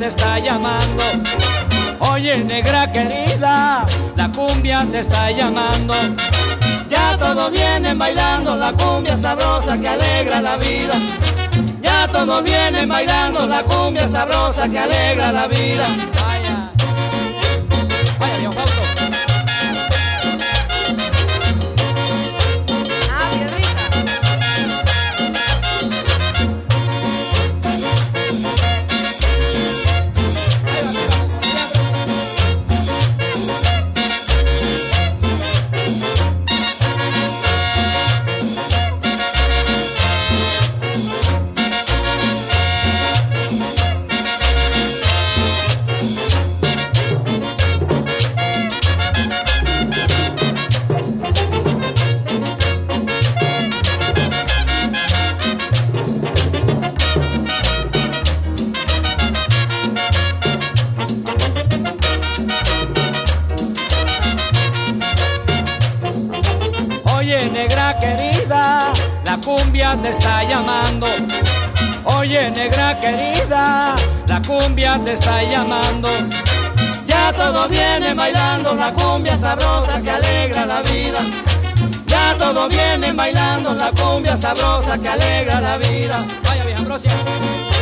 te está llamando. Oye, negra querida, la cumbia te está llamando. Ya todos vienen bailando la cumbia sabrosa que alegra la vida. Ya todos vienen bailando la cumbia sabrosa que alegra la vida. Vaya, vaya, Dios Fausto. Oye, negra querida, la cumbia te está llamando. Oye, negra querida, la cumbia te está llamando. Ya todos vienen bailando la cumbia sabrosa que alegra la vida. Ya todos vienen bailando la cumbia sabrosa que alegra la vida. Vaya, vieja Ambrosia.